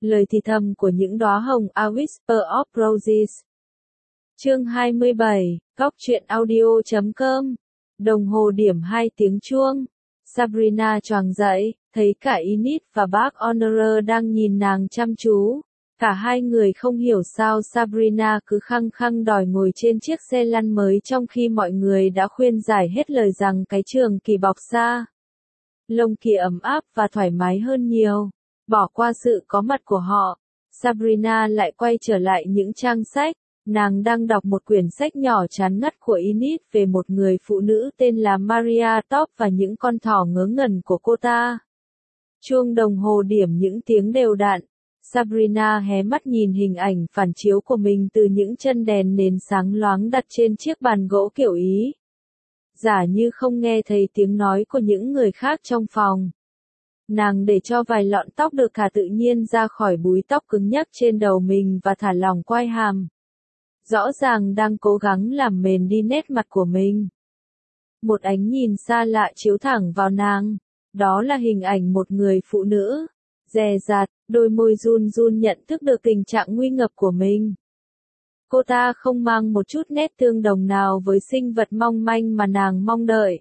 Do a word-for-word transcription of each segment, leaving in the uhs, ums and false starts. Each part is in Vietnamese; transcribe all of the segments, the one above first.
Lời thì thầm của những đóa hồng, A Whisper of Roses. Chương hai mươi bảy, Góc truyện audio chấm com. Đồng hồ điểm hai tiếng chuông. Sabrina choàng dậy, thấy cả Enid và bác Honore đang nhìn nàng chăm chú. Cả hai người không hiểu sao Sabrina cứ khăng khăng đòi ngồi trên chiếc xe lăn mới trong khi mọi người đã khuyên giải hết lời rằng cái trường kỳ bọc xa lông kia ấm áp và thoải mái hơn nhiều. Bỏ qua sự có mặt của họ, Sabrina lại quay trở lại những trang sách. Nàng đang đọc một quyển sách nhỏ chán ngắt của Enid về một người phụ nữ tên là Maria Top và những con thỏ ngớ ngẩn của cô ta. Chuông đồng hồ điểm những tiếng đều đặn. Sabrina hé mắt nhìn hình ảnh phản chiếu của mình từ những chân đèn nền sáng loáng đặt trên chiếc bàn gỗ kiểu Ý. Giả như không nghe thấy tiếng nói của những người khác trong phòng. Nàng để cho vài lọn tóc được thả tự nhiên ra khỏi búi tóc cứng nhắc trên đầu mình và thả lỏng quai hàm. Rõ ràng đang cố gắng làm mềm đi nét mặt của mình. Một ánh nhìn xa lạ chiếu thẳng vào nàng. Đó là hình ảnh một người phụ nữ. Dè dặt, đôi môi run run nhận thức được tình trạng nguy ngập của mình. Cô ta không mang một chút nét tương đồng nào với sinh vật mong manh mà nàng mong đợi.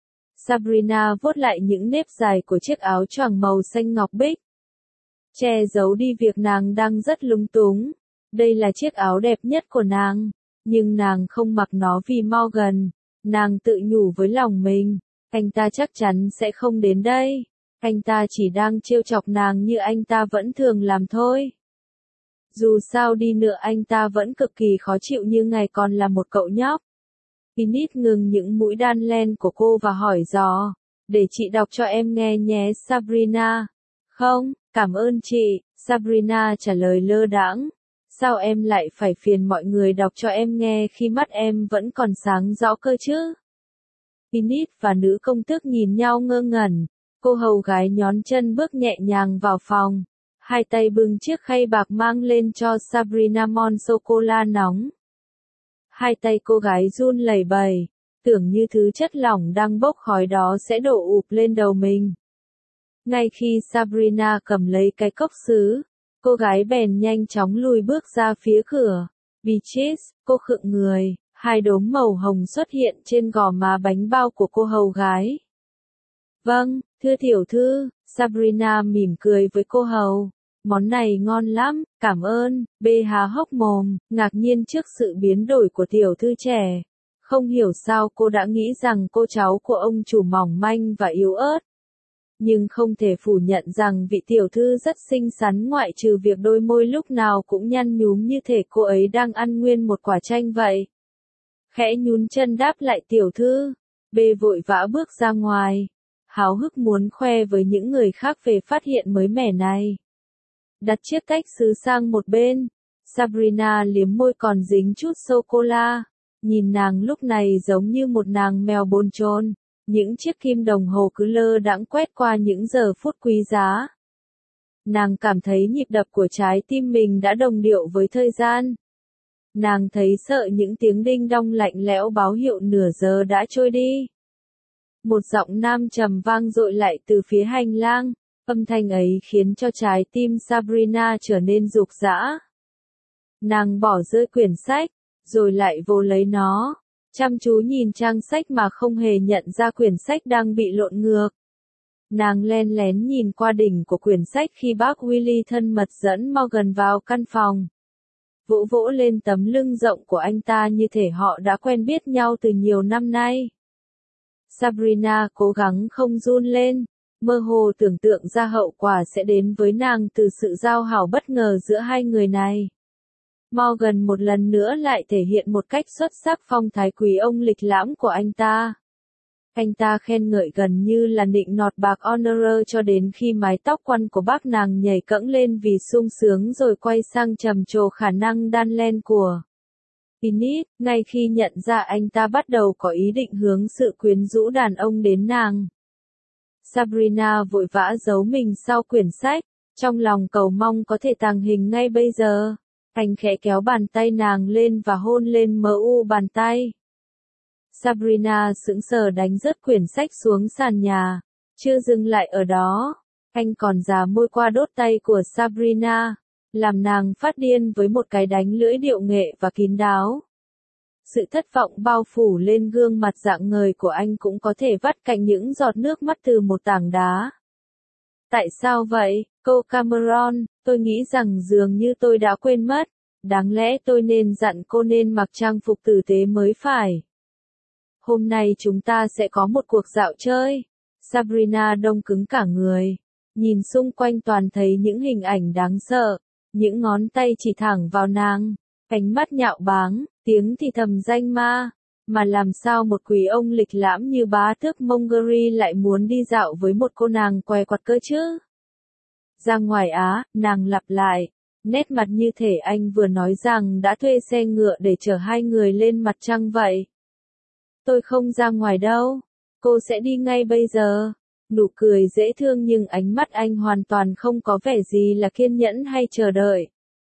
Sabrina vuốt lại những nếp dài của chiếc áo choàng màu xanh ngọc bích. Che giấu đi việc nàng đang rất lúng túng. Đây là chiếc áo đẹp nhất của nàng, nhưng nàng không mặc nó vì Morgan. Nàng tự nhủ với lòng mình, anh ta chắc chắn sẽ không đến đây. Anh ta chỉ đang trêu chọc nàng như anh ta vẫn thường làm thôi. Dù sao đi nữa anh ta vẫn cực kỳ khó chịu như ngày còn là một cậu nhóc. Enid ngừng những mũi đan len của cô và hỏi dò, để chị đọc cho em nghe nhé Sabrina. Không, cảm ơn chị, Sabrina trả lời lơ đãng. Sao em lại phải phiền mọi người đọc cho em nghe khi mắt em vẫn còn sáng rõ cơ chứ? Enid và nữ công tước nhìn nhau ngơ ngẩn. Cô hầu gái nhón chân bước nhẹ nhàng vào phòng. Hai tay bưng chiếc khay bạc mang lên cho Sabrina mon sô-cô-la nóng. Hai tay cô gái run lẩy bẩy, tưởng như thứ chất lỏng đang bốc khói đó sẽ đổ ụp lên đầu mình. Ngay khi Sabrina cầm lấy cái cốc sứ, cô gái bèn nhanh chóng lùi bước ra phía cửa. Beatrice, cô khựng người, hai đốm màu hồng xuất hiện trên gò má bánh bao của cô hầu gái. Vâng, thưa tiểu thư, Sabrina mỉm cười với cô hầu. Món này ngon lắm, cảm ơn. Bê há hốc mồm, ngạc nhiên trước sự biến đổi của tiểu thư trẻ. Không hiểu sao cô đã nghĩ rằng cô cháu của ông chủ mỏng manh và yếu ớt. Nhưng không thể phủ nhận rằng vị tiểu thư rất xinh xắn ngoại trừ việc đôi môi lúc nào cũng nhăn nhúm như thể cô ấy đang ăn nguyên một quả chanh vậy. Khẽ nhún chân đáp lại tiểu thư, Bê vội vã bước ra ngoài. Háo hức muốn khoe với những người khác về phát hiện mới mẻ này. Đặt chiếc cách sứ sang một bên, Sabrina liếm môi còn dính chút sô-cô-la. Nhìn nàng lúc này giống như một nàng mèo bồn chồn. Những chiếc kim đồng hồ cứ lơ đãng quét qua những giờ phút quý giá. Nàng cảm thấy nhịp đập của trái tim mình đã đồng điệu với thời gian. Nàng thấy sợ những tiếng đinh đong lạnh lẽo báo hiệu nửa giờ đã trôi đi. Một giọng nam trầm vang dội lại từ phía hành lang, âm thanh ấy khiến cho trái tim Sabrina trở nên rục rã. Nàng bỏ rơi quyển sách, rồi lại vô lấy nó, chăm chú nhìn trang sách mà không hề nhận ra quyển sách đang bị lộn ngược. Nàng len lén nhìn qua đỉnh của quyển sách khi bác Willy thân mật dẫn Morgan vào căn phòng. Vỗ vỗ lên tấm lưng rộng của anh ta như thể họ đã quen biết nhau từ nhiều năm nay. Sabrina cố gắng không run lên, mơ hồ tưởng tượng ra hậu quả sẽ đến với nàng từ sự giao hảo bất ngờ giữa hai người này. Morgan một lần nữa lại thể hiện một cách xuất sắc phong thái quý ông lịch lãm của anh ta. Anh ta khen ngợi gần như là nịnh nọt bác Honore cho đến khi mái tóc quăn của bác nàng nhảy cẫng lên vì sung sướng rồi quay sang trầm trồ khả năng đan len của Enid. Ngay khi nhận ra anh ta bắt đầu có ý định hướng sự quyến rũ đàn ông đến nàng. Sabrina vội vã giấu mình sau quyển sách, trong lòng cầu mong có thể tàng hình ngay bây giờ. Anh khẽ kéo bàn tay nàng lên và hôn lên mờ u bàn tay. Sabrina sững sờ đánh rớt quyển sách xuống sàn nhà. Chưa dừng lại ở đó, Anh còn già môi qua đốt tay của Sabrina, làm nàng phát điên với một cái đánh lưỡi điệu nghệ và kín đáo. Sự thất vọng bao phủ lên gương mặt rạng ngời của anh cũng có thể vắt cạnh những giọt nước mắt từ một tảng đá. Tại sao vậy, cô Cameron? Tôi nghĩ rằng dường như tôi đã quên mất. Đáng lẽ tôi nên dặn cô nên mặc trang phục tử tế mới phải. Hôm nay chúng ta sẽ có một cuộc dạo chơi. Sabrina đông cứng cả người. Nhìn xung quanh toàn thấy những hình ảnh đáng sợ. Những ngón tay chỉ thẳng vào nàng. Ánh mắt nhạo báng, tiếng thì thầm danh ma. Mà làm sao một quý ông lịch lãm như bá tước Mongeri lại muốn đi dạo với một cô nàng què quặt cơ chứ? Ra ngoài Á, nàng lặp lại. Nét mặt như thể anh vừa nói rằng đã thuê xe ngựa để chở hai người lên mặt trăng vậy. Tôi không ra ngoài đâu. Cô sẽ đi ngay bây giờ. Nụ cười dễ thương nhưng ánh mắt anh hoàn toàn không có vẻ gì là kiên nhẫn hay chờ đợi.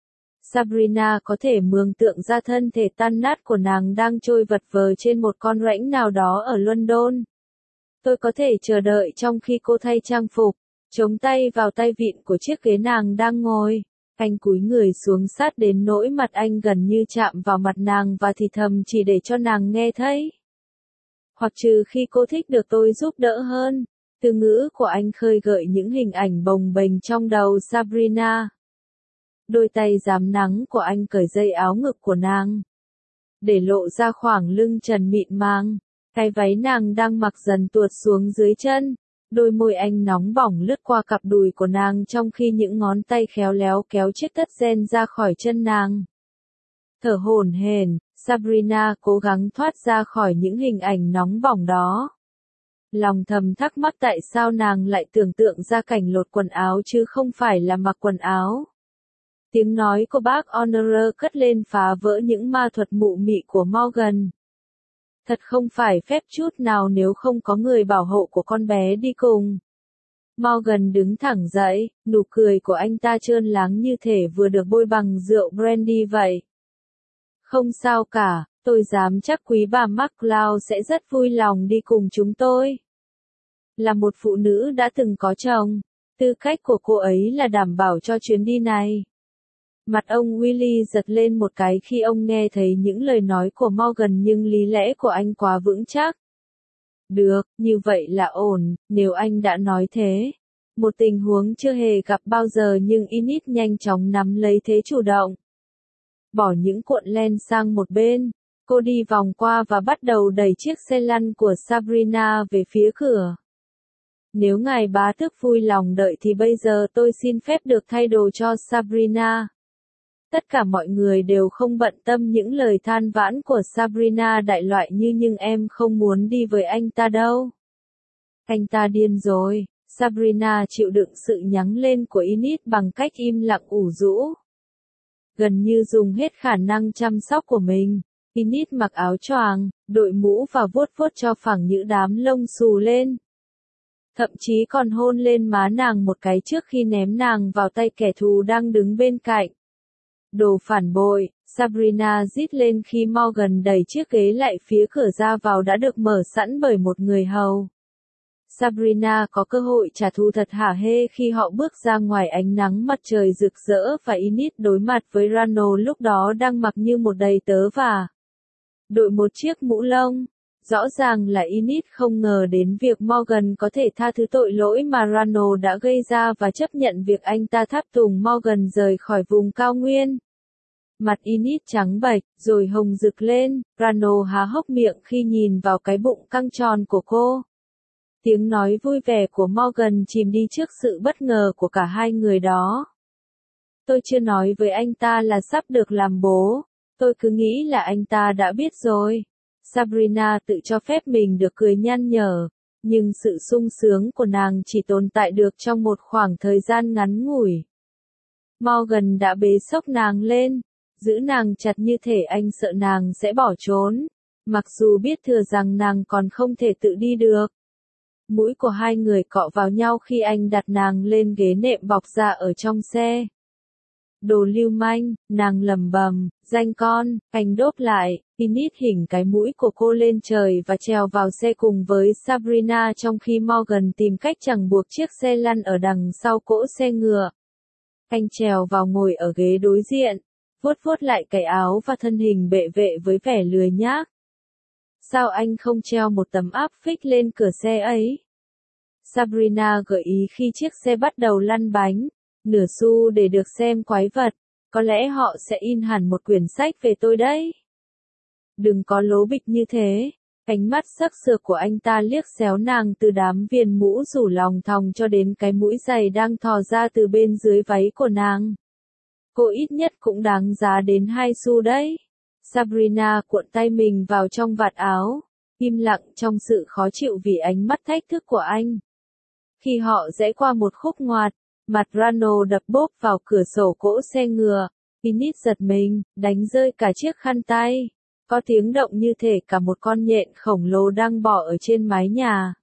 Sabrina có thể mường tượng ra thân thể tan nát của nàng đang trôi vật vờ trên một con rãnh nào đó ở London. Tôi có thể chờ đợi trong khi cô thay trang phục, chống tay vào tay vịn của chiếc ghế nàng đang ngồi. Anh cúi người xuống sát đến nỗi mặt anh gần như chạm vào mặt nàng và thì thầm chỉ để cho nàng nghe thấy. Hoặc trừ khi cô thích được tôi giúp đỡ hơn. Từ ngữ của anh khơi gợi những hình ảnh bồng bềnh trong đầu Sabrina. Đôi tay rám nắng của anh cởi dây áo ngực của nàng, để lộ ra khoảng lưng trần mịn màng. Cái váy nàng đang mặc dần tuột xuống dưới chân. Đôi môi anh nóng bỏng lướt qua cặp đùi của nàng trong khi những ngón tay khéo léo kéo chiếc tất ren ra khỏi chân nàng. Thở hổn hển, Sabrina cố gắng thoát ra khỏi những hình ảnh nóng bỏng đó. Lòng thầm thắc mắc tại sao nàng lại tưởng tượng ra cảnh lột quần áo chứ không phải là mặc quần áo. Tiếng nói của bác Honorer cất lên phá vỡ những ma thuật mụ mị của Morgan. Thật không phải phép chút nào nếu không có người bảo hộ của con bé đi cùng. Morgan đứng thẳng dậy, nụ cười của anh ta trơn láng như thể vừa được bôi bằng rượu brandy vậy. Không sao cả, tôi dám chắc quý bà MacLeod sẽ rất vui lòng đi cùng chúng tôi. Là một phụ nữ đã từng có chồng, tư cách của cô ấy là đảm bảo cho chuyến đi này. Mặt ông Willy giật lên một cái khi ông nghe thấy những lời nói của Morgan nhưng lý lẽ của anh quá vững chắc. Được, như vậy là ổn, nếu anh đã nói thế. Một tình huống chưa hề gặp bao giờ nhưng Enid nhanh chóng nắm lấy thế chủ động. Bỏ những cuộn len sang một bên, cô đi vòng qua và bắt đầu đẩy chiếc xe lăn của Sabrina về phía cửa. Nếu ngài bá tước vui lòng đợi thì bây giờ tôi xin phép được thay đồ cho Sabrina. Tất cả mọi người đều không bận tâm những lời than vãn của Sabrina đại loại như nhưng em không muốn đi với anh ta đâu. Anh ta điên rồi. Sabrina chịu đựng sự nhắng lên của Enid bằng cách im lặng ủ rũ. Gần như dùng hết khả năng chăm sóc của mình, Enid mặc áo choàng, đội mũ và vuốt vuốt cho phẳng những đám lông xù lên. Thậm chí còn hôn lên má nàng một cái trước khi ném nàng vào tay kẻ thù đang đứng bên cạnh. Đồ phản bội, Sabrina rít lên khi Morgan đẩy chiếc ghế lại phía cửa ra vào đã được mở sẵn bởi một người hầu. Sabrina có cơ hội trả thù thật hả hê khi họ bước ra ngoài ánh nắng mặt trời rực rỡ và Enid đối mặt với Rano lúc đó đang mặc như một đầy tớ và đội một chiếc mũ lông. Rõ ràng là Enid không ngờ đến việc Morgan có thể tha thứ tội lỗi mà Rano đã gây ra và chấp nhận việc anh ta tháp tùng Morgan rời khỏi vùng cao nguyên. Mặt Enid trắng bệch, rồi hồng rực lên, Rano há hốc miệng khi nhìn vào cái bụng căng tròn của cô. Tiếng nói vui vẻ của Morgan chìm đi trước sự bất ngờ của cả hai người đó. Tôi chưa nói với anh ta là sắp được làm bố, tôi cứ nghĩ là anh ta đã biết rồi. Sabrina tự cho phép mình được cười nhăn nhở, nhưng sự sung sướng của nàng chỉ tồn tại được trong một khoảng thời gian ngắn ngủi. Morgan đã bế xốc nàng lên, giữ nàng chặt như thể anh sợ nàng sẽ bỏ trốn, mặc dù biết thừa rằng nàng còn không thể tự đi được. Mũi của hai người cọ vào nhau khi anh đặt nàng lên ghế nệm bọc da ở trong xe. Đồ lưu manh, nàng lầm bầm, danh con, anh đốp lại, Enid hỉnh cái mũi của cô lên trời và trèo vào xe cùng với Sabrina trong khi Morgan tìm cách chẳng buộc chiếc xe lăn ở đằng sau cỗ xe ngựa. Anh trèo vào ngồi ở ghế đối diện, vuốt vuốt lại cái áo và thân hình bệ vệ với vẻ lười nhác. Sao anh không treo một tấm áp phích lên cửa xe ấy? Sabrina gợi ý khi chiếc xe bắt đầu lăn bánh, nửa xu để được xem quái vật, có lẽ họ sẽ in hẳn một quyển sách về tôi đấy. Đừng có lố bịch như thế, ánh mắt sắc sược của anh ta liếc xéo nàng từ đám viền mũ rủ lòng thòng cho đến cái mũi giày đang thò ra từ bên dưới váy của nàng. Cô ít nhất cũng đáng giá đến hai xu đấy. Sabrina cuộn tay mình vào trong vạt áo, im lặng trong sự khó chịu vì ánh mắt thách thức của anh. Khi họ rẽ qua một khúc ngoặt, mặt Rano đập bốp vào cửa sổ cỗ xe ngựa, Enid giật mình, đánh rơi cả chiếc khăn tay. Có tiếng động như thể cả một con nhện khổng lồ đang bò ở trên mái nhà.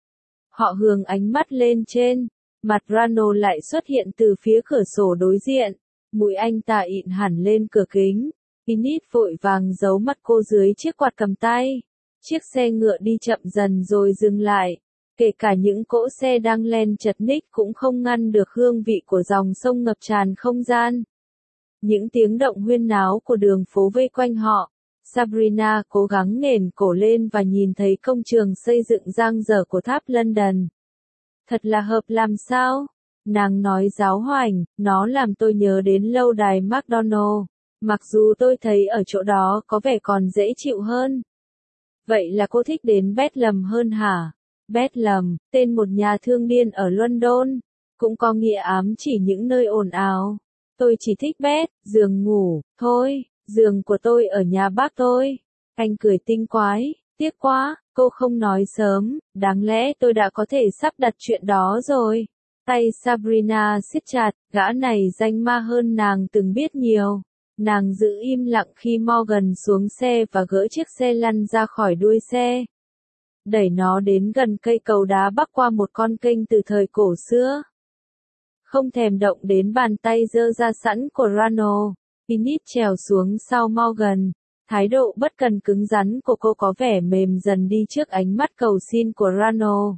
Họ hướng ánh mắt lên trên, mặt Rano lại xuất hiện từ phía cửa sổ đối diện, mũi anh ta ịn hẳn lên cửa kính. Enid vội vàng giấu mặt cô dưới chiếc quạt cầm tay. Chiếc xe ngựa đi chậm dần rồi dừng lại. Kể cả những cỗ xe đang len chật ních cũng không ngăn được hương vị của dòng sông ngập tràn không gian. Những tiếng động huyên náo của đường phố vây quanh họ. Sabrina cố gắng nghển cổ lên và nhìn thấy công trường xây dựng dang dở của tháp London. Thật là hợp làm sao? Nàng nói giáo hoành, nó làm tôi nhớ đến lâu đài McDonald. Mặc dù tôi thấy ở chỗ đó có vẻ còn dễ chịu hơn. Vậy là cô thích đến Bedlam hơn hả? Bedlam, tên một nhà thương điên ở London, cũng có nghĩa ám chỉ những nơi ồn ào. Tôi chỉ thích bed, giường ngủ, thôi, giường của tôi ở nhà bác tôi. Anh cười tinh quái, tiếc quá, cô không nói sớm, đáng lẽ tôi đã có thể sắp đặt chuyện đó rồi. Tay Sabrina siết chặt, gã này danh ma hơn nàng từng biết nhiều. Nàng giữ im lặng khi Morgan xuống xe và gỡ chiếc xe lăn ra khỏi đuôi xe. Đẩy nó đến gần cây cầu đá bắc qua một con kênh từ thời cổ xưa. Không thèm động đến bàn tay giơ ra sẵn của Rano, Enid trèo xuống sau Morgan. Thái độ bất cần cứng rắn của cô có vẻ mềm dần đi trước ánh mắt cầu xin của Rano.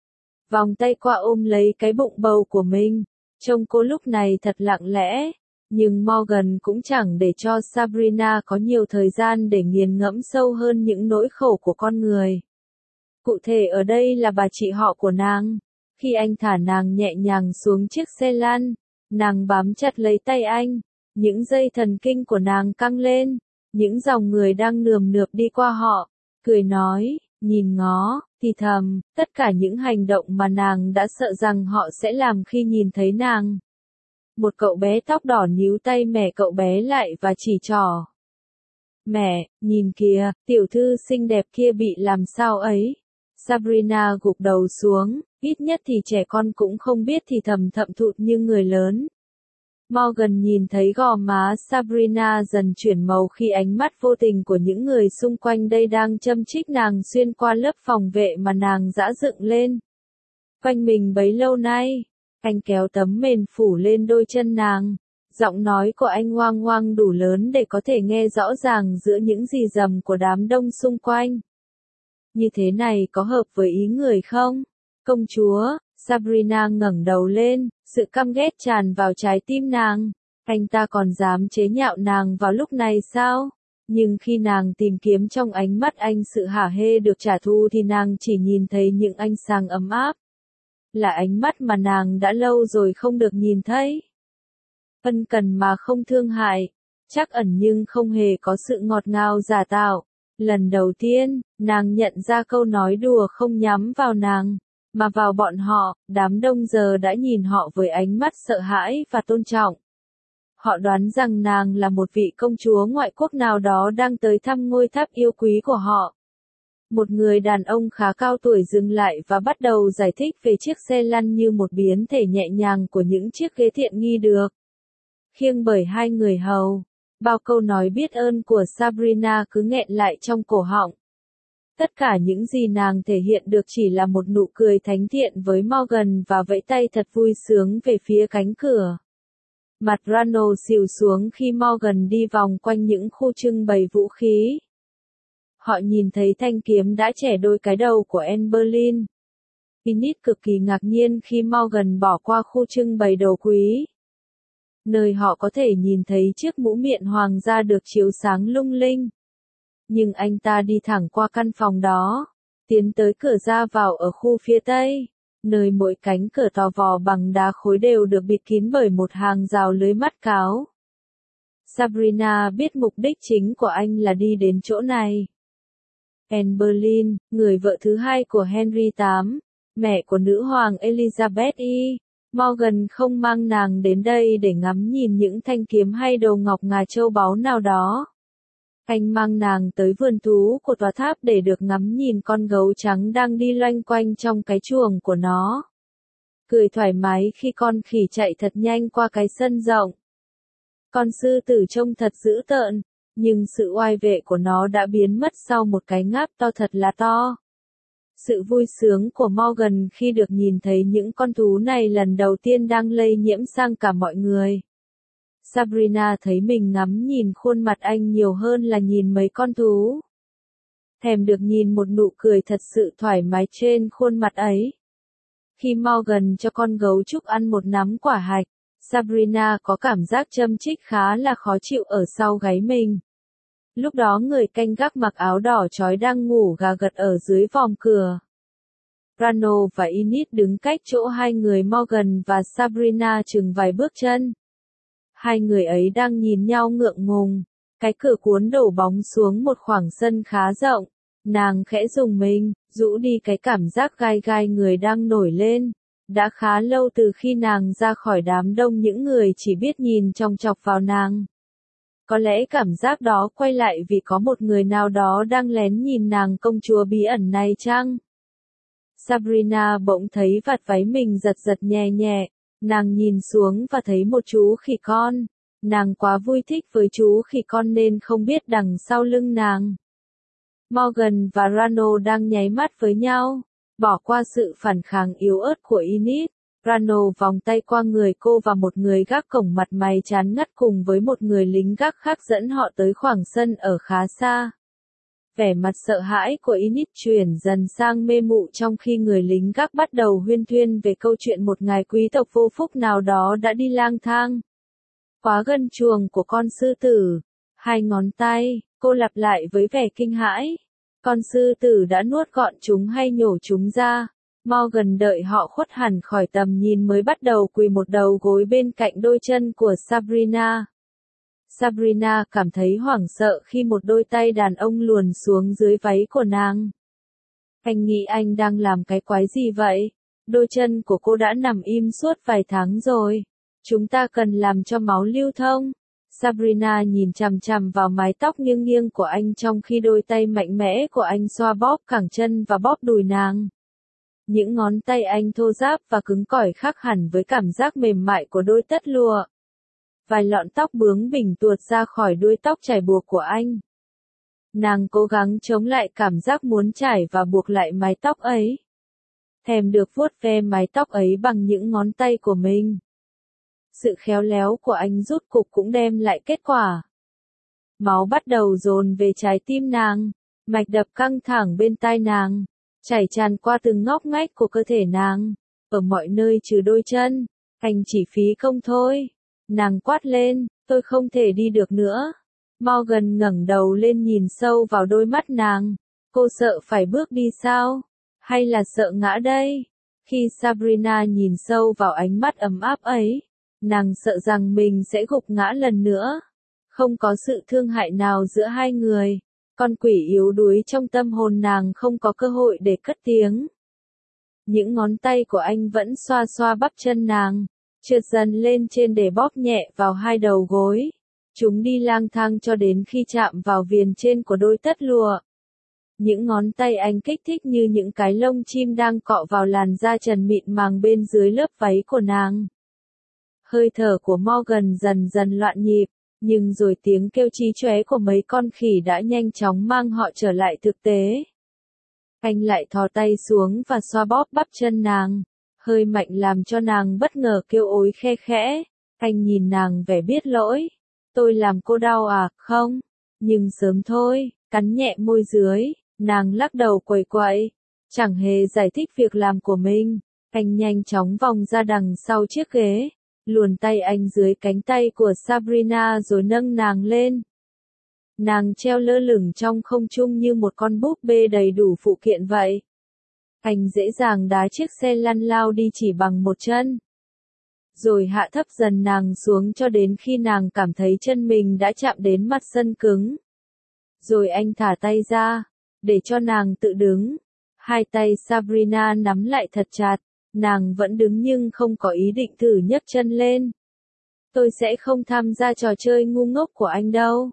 Vòng tay qua ôm lấy cái bụng bầu của mình, trông cô lúc này thật lặng lẽ. Nhưng Morgan cũng chẳng để cho Sabrina có nhiều thời gian để nghiền ngẫm sâu hơn những nỗi khổ của con người. Cụ thể ở đây là bà chị họ của nàng. Khi anh thả nàng nhẹ nhàng xuống chiếc xe lăn, nàng bám chặt lấy tay anh, những dây thần kinh của nàng căng lên, những dòng người đang nườm nượp đi qua họ, cười nói, nhìn ngó, thì thầm, tất cả những hành động mà nàng đã sợ rằng họ sẽ làm khi nhìn thấy nàng. Một cậu bé tóc đỏ níu tay mẹ cậu bé lại và chỉ trỏ. Mẹ, nhìn kìa, tiểu thư xinh đẹp kia bị làm sao ấy? Sabrina gục đầu xuống, ít nhất thì trẻ con cũng không biết thì thầm thậm thụt như người lớn. Morgan nhìn thấy gò má Sabrina dần chuyển màu khi ánh mắt vô tình của những người xung quanh đây đang châm chích nàng xuyên qua lớp phòng vệ mà nàng giã dựng lên. Quanh mình bấy lâu nay, anh kéo tấm mền phủ lên đôi chân nàng. Giọng nói của anh oang oang đủ lớn để có thể nghe rõ ràng giữa những rì rầm của đám đông xung quanh. Như thế này có hợp với ý người không? Công chúa, Sabrina ngẩng đầu lên, sự căm ghét tràn vào trái tim nàng. Anh ta còn dám chế nhạo nàng vào lúc này sao? Nhưng khi nàng tìm kiếm trong ánh mắt anh sự hả hê được trả thù thì nàng chỉ nhìn thấy những ánh sáng ấm áp. Là ánh mắt mà nàng đã lâu rồi không được nhìn thấy. Ân cần mà không thương hại, trắc ẩn nhưng không hề có sự ngọt ngào giả tạo. Lần đầu tiên, nàng nhận ra câu nói đùa không nhắm vào nàng, mà vào bọn họ. Đám đông giờ đã nhìn họ với ánh mắt sợ hãi và tôn trọng. Họ đoán rằng nàng là một vị công chúa ngoại quốc nào đó đang tới thăm ngôi tháp yêu quý của họ. Một người đàn ông khá cao tuổi dừng lại và bắt đầu giải thích về chiếc xe lăn như một biến thể nhẹ nhàng của những chiếc ghế tiện nghi được khiêng bởi hai người hầu. Bao câu nói biết ơn của Sabrina cứ nghẹn lại trong cổ họng. Tất cả những gì nàng thể hiện được chỉ là một nụ cười thánh thiện với Morgan và vẫy tay thật vui sướng về phía cánh cửa. Mặt Rano xìu xuống khi Morgan đi vòng quanh những khu trưng bày vũ khí. Họ nhìn thấy thanh kiếm đã chẻ đôi cái đầu của Amberlin. Enid cực kỳ ngạc nhiên khi Morgan bỏ qua khu trưng bày đồ quý, nơi họ có thể nhìn thấy chiếc mũ miện hoàng gia được chiếu sáng lung linh. Nhưng anh ta đi thẳng qua căn phòng đó, tiến tới cửa ra vào ở khu phía tây, nơi mỗi cánh cửa to vò bằng đá khối đều được bịt kín bởi một hàng rào lưới mắt cáo. Sabrina biết mục đích chính của anh là đi đến chỗ này. Amberlin, người vợ thứ hai của Henry the Eighth, mẹ của nữ hoàng Elizabeth I, Morgan không mang nàng đến đây để ngắm nhìn những thanh kiếm hay đồ ngọc ngà châu báu nào đó. Anh mang nàng tới vườn thú của tòa tháp để được ngắm nhìn con gấu trắng đang đi loanh quanh trong cái chuồng của nó. Cười thoải mái khi con khỉ chạy thật nhanh qua cái sân rộng. Con sư tử trông thật dữ tợn, nhưng sự oai vệ của nó đã biến mất sau một cái ngáp to thật là to. Sự vui sướng của Morgan khi được nhìn thấy những con thú này lần đầu tiên đang lây nhiễm sang cả mọi người. Sabrina thấy mình ngắm nhìn khuôn mặt anh nhiều hơn là nhìn mấy con thú. Thèm được nhìn một nụ cười thật sự thoải mái trên khuôn mặt ấy. Khi Morgan cho con gấu trúc ăn một nắm quả hạch, Sabrina có cảm giác châm chích khá là khó chịu ở sau gáy mình. Lúc đó người canh gác mặc áo đỏ chói đang ngủ gà gật ở dưới vòm cửa. Rano và Enid đứng cách chỗ hai người Morgan và Sabrina chừng vài bước chân. Hai người ấy đang nhìn nhau ngượng ngùng. Cái cửa cuốn đổ bóng xuống một khoảng sân khá rộng. Nàng khẽ rùng mình, rũ đi cái cảm giác gai gai người đang nổi lên. Đã khá lâu từ khi nàng ra khỏi đám đông những người chỉ biết nhìn chòng chọc vào nàng. Có lẽ cảm giác đó quay lại vì có một người nào đó đang lén nhìn nàng công chúa bí ẩn này chăng? Sabrina bỗng thấy vạt váy mình giật giật nhẹ nhẹ. Nàng nhìn xuống và thấy một chú khỉ con. Nàng quá vui thích với chú khỉ con nên không biết đằng sau lưng nàng. Morgan và Rano đang nháy mắt với nhau. Bỏ qua sự phản kháng yếu ớt của Enid, Rano vòng tay qua người cô và một người gác cổng mặt mày chán ngắt cùng với một người lính gác khác dẫn họ tới khoảng sân ở khá xa. Vẻ mặt sợ hãi của Enid chuyển dần sang mê mụ trong khi người lính gác bắt đầu huyên thuyên về câu chuyện một ngài quý tộc vô phúc nào đó đã đi lang thang quá gần chuồng của con sư tử. Hai ngón tay, cô lặp lại với vẻ kinh hãi. Con sư tử đã nuốt gọn chúng hay nhổ chúng ra? Morgan đợi họ khuất hẳn khỏi tầm nhìn mới bắt đầu quỳ một đầu gối bên cạnh đôi chân của Sabrina. Sabrina cảm thấy hoảng sợ khi một đôi tay đàn ông luồn xuống dưới váy của nàng. Anh nghĩ anh đang làm cái quái gì vậy? Đôi chân của cô đã nằm im suốt vài tháng rồi. Chúng ta cần làm cho máu lưu thông. Sabrina nhìn chằm chằm vào mái tóc nghiêng nghiêng của anh trong khi đôi tay mạnh mẽ của anh xoa bóp cẳng chân và bóp đùi nàng. Những ngón tay anh thô ráp và cứng cỏi khác hẳn với cảm giác mềm mại của đôi tất lụa. Vài lọn tóc bướng bỉnh tuột ra khỏi đuôi tóc chải buộc của anh. Nàng cố gắng chống lại cảm giác muốn chải và buộc lại mái tóc ấy. Thèm được vuốt ve mái tóc ấy bằng những ngón tay của mình. Sự khéo léo của anh rút cục cũng đem lại kết quả. Máu bắt đầu dồn về trái tim nàng, mạch đập căng thẳng bên tai nàng, chảy tràn qua từng ngóc ngách của cơ thể nàng, ở mọi nơi trừ đôi chân. Anh chỉ phí công thôi. Nàng quát lên, tôi không thể đi được nữa. Morgan ngẩng đầu lên nhìn sâu vào đôi mắt nàng. Cô sợ phải bước đi sao? Hay là sợ ngã đây? Khi Sabrina nhìn sâu vào ánh mắt ấm áp ấy, nàng sợ rằng mình sẽ gục ngã lần nữa. Không có sự thương hại nào giữa hai người. Con quỷ yếu đuối trong tâm hồn nàng không có cơ hội để cất tiếng. Những ngón tay của anh vẫn xoa xoa bắp chân nàng, trượt dần lên trên để bóp nhẹ vào hai đầu gối. Chúng đi lang thang cho đến khi chạm vào viền trên của đôi tất lụa. Những ngón tay anh kích thích như những cái lông chim đang cọ vào làn da trần mịn màng bên dưới lớp váy của nàng. Hơi thở của Morgan dần dần loạn nhịp, nhưng rồi tiếng kêu chí chóe của mấy con khỉ đã nhanh chóng mang họ trở lại thực tế. Anh lại thò tay xuống và xoa bóp bắp chân nàng, hơi mạnh làm cho nàng bất ngờ kêu ối khe khẽ. Anh nhìn nàng vẻ biết lỗi. Tôi làm cô đau à, không? Nhưng sớm thôi, cắn nhẹ môi dưới, nàng lắc đầu quẩy quậy, chẳng hề giải thích việc làm của mình. Anh nhanh chóng vòng ra đằng sau chiếc ghế, luồn tay anh dưới cánh tay của Sabrina rồi nâng nàng lên. Nàng treo lơ lửng trong không trung như một con búp bê đầy đủ phụ kiện vậy. Anh dễ dàng đá chiếc xe lăn lao đi chỉ bằng một chân. Rồi hạ thấp dần nàng xuống cho đến khi nàng cảm thấy chân mình đã chạm đến mặt sân cứng. Rồi anh thả tay ra, để cho nàng tự đứng. Hai tay Sabrina nắm lại thật chặt, nàng vẫn đứng nhưng không có ý định thử nhấc chân lên. Tôi sẽ không tham gia trò chơi ngu ngốc của anh đâu.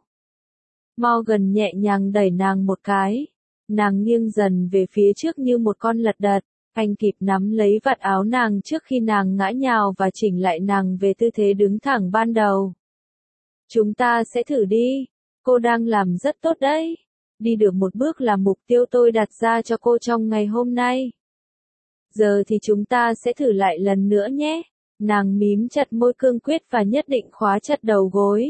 Morgan nhẹ nhàng đẩy nàng một cái. Nàng nghiêng dần về phía trước như một con lật đật. Anh kịp nắm lấy vạt áo nàng trước khi nàng ngã nhào và chỉnh lại nàng về tư thế đứng thẳng ban đầu. Chúng ta sẽ thử đi. Cô đang làm rất tốt đấy. Đi được một bước là mục tiêu tôi đặt ra cho cô trong ngày hôm nay. Giờ thì chúng ta sẽ thử lại lần nữa nhé. Nàng mím chặt môi cương quyết và nhất định khóa chặt đầu gối.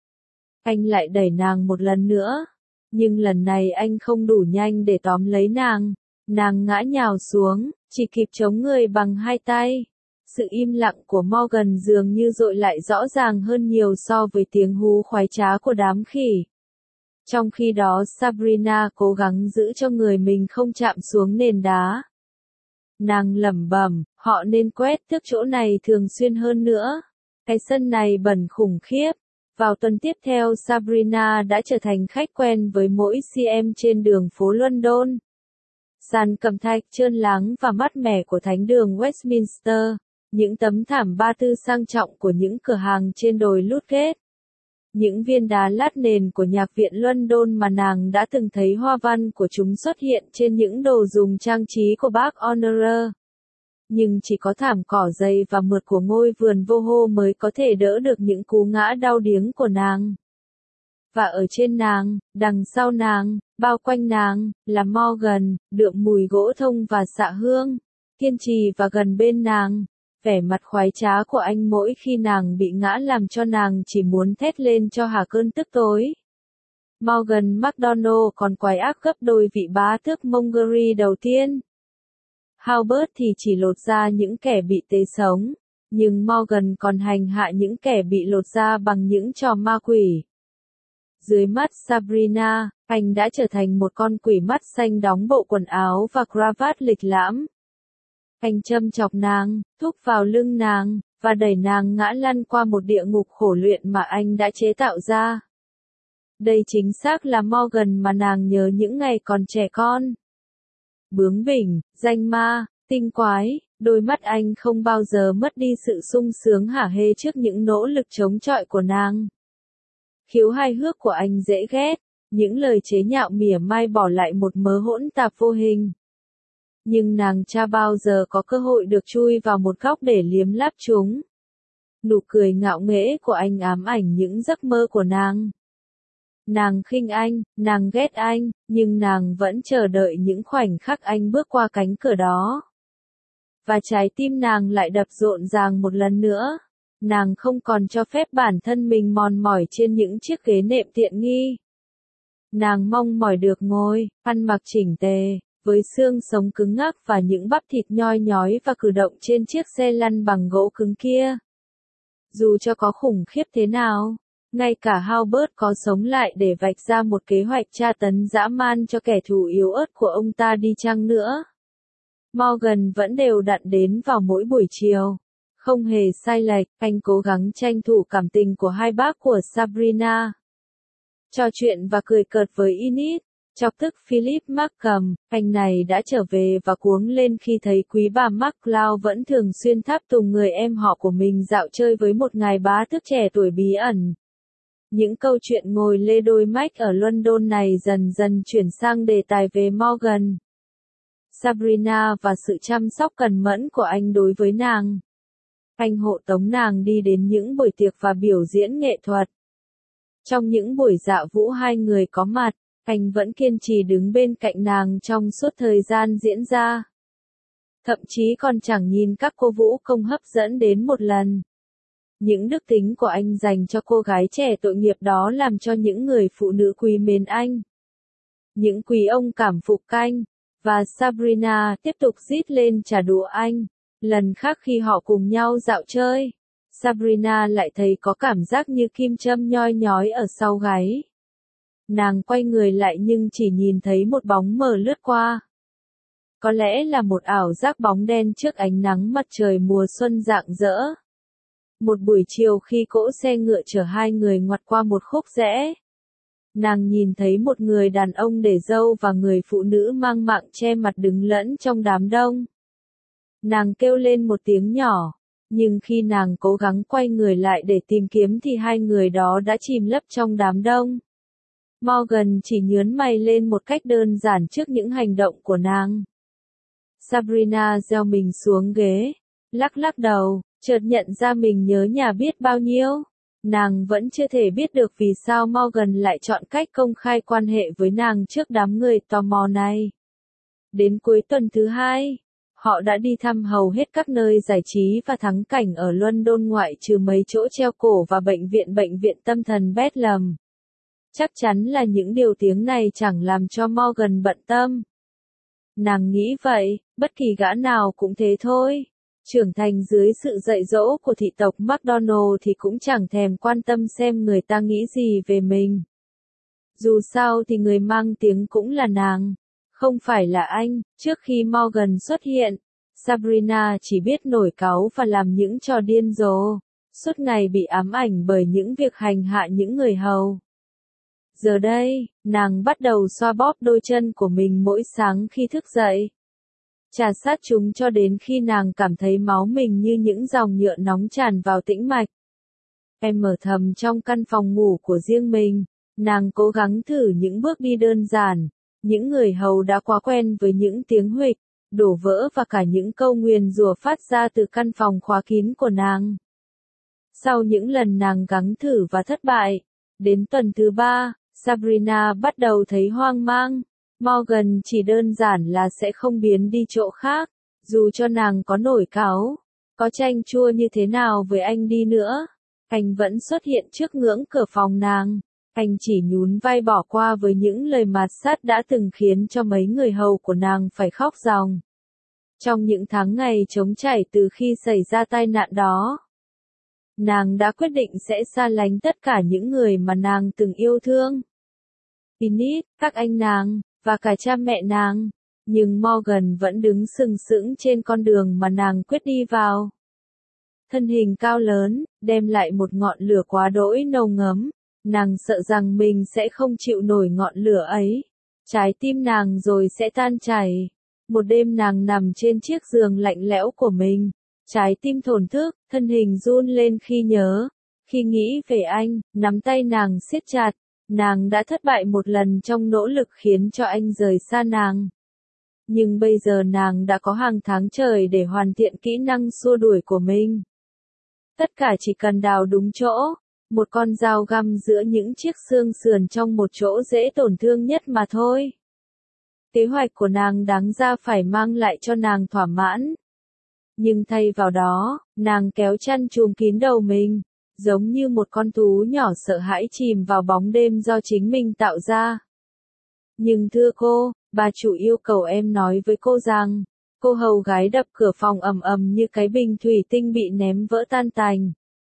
Anh lại đẩy nàng một lần nữa. Nhưng lần này anh không đủ nhanh để tóm lấy nàng. Nàng ngã nhào xuống, chỉ kịp chống người bằng hai tay. Sự im lặng của Morgan dường như dội lại rõ ràng hơn nhiều so với tiếng hú khoái trá của đám khỉ. Trong khi đó Sabrina cố gắng giữ cho người mình không chạm xuống nền đá. Nàng lẩm bẩm, họ nên quét tước chỗ này thường xuyên hơn nữa. Cái sân này bẩn khủng khiếp. Vào tuần tiếp theo Sabrina đã trở thành khách quen với mỗi xê em trên đường phố London. Sàn cẩm thạch trơn láng và mát mẻ của thánh đường Westminster, những tấm thảm ba tư sang trọng của những cửa hàng trên đồi Ludgate, những viên đá lát nền của nhạc viện London mà nàng đã từng thấy hoa văn của chúng xuất hiện trên những đồ dùng trang trí của bác Honorer. Nhưng chỉ có thảm cỏ dày và mượt của ngôi vườn vô hô mới có thể đỡ được những cú ngã đau điếng của nàng. Và ở trên nàng, đằng sau nàng, bao quanh nàng, là Morgan, đượm mùi gỗ thông và xạ hương, kiên trì và gần bên nàng. Vẻ mặt khoái trá của anh mỗi khi nàng bị ngã làm cho nàng chỉ muốn thét lên cho hả cơn tức tối. Morgan MacDonald còn quái ác gấp đôi vị bá tước Montgomery đầu tiên. Halbert thì chỉ lột ra những kẻ bị tế sống, nhưng Morgan còn hành hạ những kẻ bị lột da bằng những trò ma quỷ. Dưới mắt Sabrina, anh đã trở thành một con quỷ mắt xanh đóng bộ quần áo và cravat lịch lãm. Anh châm chọc nàng, thúc vào lưng nàng, và đẩy nàng ngã lăn qua một địa ngục khổ luyện mà anh đã chế tạo ra. Đây chính xác là Morgan mà nàng nhớ những ngày còn trẻ con. Bướng bỉnh, danh ma, tinh quái, đôi mắt anh không bao giờ mất đi sự sung sướng hả hê trước những nỗ lực chống chọi của nàng. Khiếu hài hước của anh dễ ghét, những lời chế nhạo mỉa mai bỏ lại một mớ hỗn tạp vô hình. Nhưng nàng cha bao giờ có cơ hội được chui vào một góc để liếm láp chúng. Nụ cười ngạo nghễ của anh ám ảnh những giấc mơ của nàng. Nàng khinh anh, nàng ghét anh, nhưng nàng vẫn chờ đợi những khoảnh khắc anh bước qua cánh cửa đó. Và trái tim nàng lại đập rộn ràng một lần nữa. Nàng không còn cho phép bản thân mình mòn mỏi trên những chiếc ghế nệm tiện nghi. Nàng mong mỏi được ngồi, ăn mặc chỉnh tề, với xương sống cứng ngắc và những bắp thịt nhoi nhói và cử động trên chiếc xe lăn bằng gỗ cứng kia. Dù cho có khủng khiếp thế nào, ngay cả Halbert có sống lại để vạch ra một kế hoạch tra tấn dã man cho kẻ thù yếu ớt của ông ta đi chăng nữa. Morgan vẫn đều đặn đến vào mỗi buổi chiều. Không hề sai lệch, anh cố gắng tranh thủ cảm tình của hai bác của Sabrina. Trò chuyện và cười cợt với Enid, chọc tức Philip Markham, anh này đã trở về và cuống lên khi thấy quý bà MacLeod vẫn thường xuyên tháp tùng người em họ của mình dạo chơi với một ngài bá tước trẻ tuổi bí ẩn. Những câu chuyện ngồi lê đôi mách ở London này dần dần chuyển sang đề tài về Morgan, Sabrina và sự chăm sóc cần mẫn của anh đối với nàng. Anh hộ tống nàng đi đến những buổi tiệc và biểu diễn nghệ thuật. Trong những buổi dạ vũ hai người có mặt, anh vẫn kiên trì đứng bên cạnh nàng trong suốt thời gian diễn ra. Thậm chí còn chẳng nhìn các cô vũ công hấp dẫn đến một lần. Những đức tính của anh dành cho cô gái trẻ tội nghiệp đó làm cho những người phụ nữ quý mến anh. những quý ông cảm phục canh, và Sabrina tiếp tục rít lên trả đũa anh. Lần khác khi họ cùng nhau dạo chơi, Sabrina lại thấy có cảm giác như kim châm nhoi nhói ở sau gáy. Nàng quay người lại nhưng chỉ nhìn thấy một bóng mờ lướt qua. Có lẽ là một ảo giác bóng đen trước ánh nắng mặt trời mùa xuân rạng rỡ. Một buổi chiều khi cỗ xe ngựa chở hai người ngoặt qua một khúc rẽ, nàng nhìn thấy một người đàn ông để râu và người phụ nữ mang mạng che mặt đứng lẫn trong đám đông. Nàng kêu lên một tiếng nhỏ, nhưng khi nàng cố gắng quay người lại để tìm kiếm thì hai người đó đã chìm lấp trong đám đông. Morgan chỉ nhướng mày lên một cách đơn giản trước những hành động của nàng. Sabrina gieo mình xuống ghế, lắc lắc đầu, chợt nhận ra mình nhớ nhà biết bao nhiêu. Nàng vẫn chưa thể biết được vì sao Morgan lại chọn cách công khai quan hệ với nàng trước đám người tò mò này. Đến cuối tuần thứ hai, họ đã đi thăm hầu hết các nơi giải trí và thắng cảnh ở London ngoại trừ mấy chỗ treo cổ và bệnh viện bệnh viện tâm thần Bethlehem. Chắc chắn là những điều tiếng này chẳng làm cho Morgan bận tâm. Nàng nghĩ vậy, bất kỳ gã nào cũng thế thôi. Trưởng thành dưới sự dạy dỗ của thị tộc McDonald thì cũng chẳng thèm quan tâm xem người ta nghĩ gì về mình. Dù sao thì người mang tiếng cũng là nàng, không phải là anh. Trước khi Morgan xuất hiện, Sabrina chỉ biết nổi cáu và làm những trò điên rồ, suốt ngày bị ám ảnh bởi những việc hành hạ những người hầu. Giờ đây, nàng bắt đầu xoa bóp đôi chân của mình mỗi sáng khi thức dậy. Trà sát chúng cho đến khi nàng cảm thấy máu mình như những dòng nhựa nóng tràn vào tĩnh mạch. Em mở thầm trong căn phòng ngủ của riêng mình, nàng cố gắng thử những bước đi đơn giản. Những người hầu đã quá quen với những tiếng huỵch, đổ vỡ và cả những câu nguyền rủa phát ra từ căn phòng khóa kín của nàng. Sau những lần nàng gắng thử và thất bại, đến tuần thứ ba, Sabrina bắt đầu thấy hoang mang. Morgan chỉ đơn giản là sẽ không biến đi chỗ khác, dù cho nàng có nổi cáu, có chanh chua như thế nào với anh đi nữa. Anh vẫn xuất hiện trước ngưỡng cửa phòng nàng. Anh chỉ nhún vai bỏ qua với những lời mạt sát đã từng khiến cho mấy người hầu của nàng phải khóc ròng. Trong những tháng ngày trống trải từ khi xảy ra tai nạn đó, nàng đã quyết định sẽ xa lánh tất cả những người mà nàng từng yêu thương. Init, các anh nàng, và cả cha mẹ nàng. Nhưng Morgan vẫn đứng sừng sững trên con đường mà nàng quyết đi vào. Thân hình cao lớn, đem lại một ngọn lửa quá đỗi nồng ấm. Nàng sợ rằng mình sẽ không chịu nổi ngọn lửa ấy. Trái tim nàng rồi sẽ tan chảy. Một đêm nàng nằm trên chiếc giường lạnh lẽo của mình. Trái tim thổn thức, thân hình run lên khi nhớ. Khi nghĩ về anh, nắm tay nàng siết chặt. Nàng đã thất bại một lần trong nỗ lực khiến cho anh rời xa nàng. Nhưng bây giờ nàng đã có hàng tháng trời để hoàn thiện kỹ năng xua đuổi của mình. Tất cả chỉ cần đào đúng chỗ. Một con dao găm giữa những chiếc xương sườn trong một chỗ dễ tổn thương nhất mà thôi. Kế hoạch của nàng đáng ra phải mang lại cho nàng thỏa mãn. Nhưng thay vào đó, nàng kéo chăn trùm kín đầu mình, giống như một con thú nhỏ sợ hãi chìm vào bóng đêm do chính mình tạo ra. Nhưng thưa cô, bà chủ yêu cầu em nói với cô rằng, cô hầu gái đập cửa phòng ầm ầm như cái bình thủy tinh bị ném vỡ tan tành.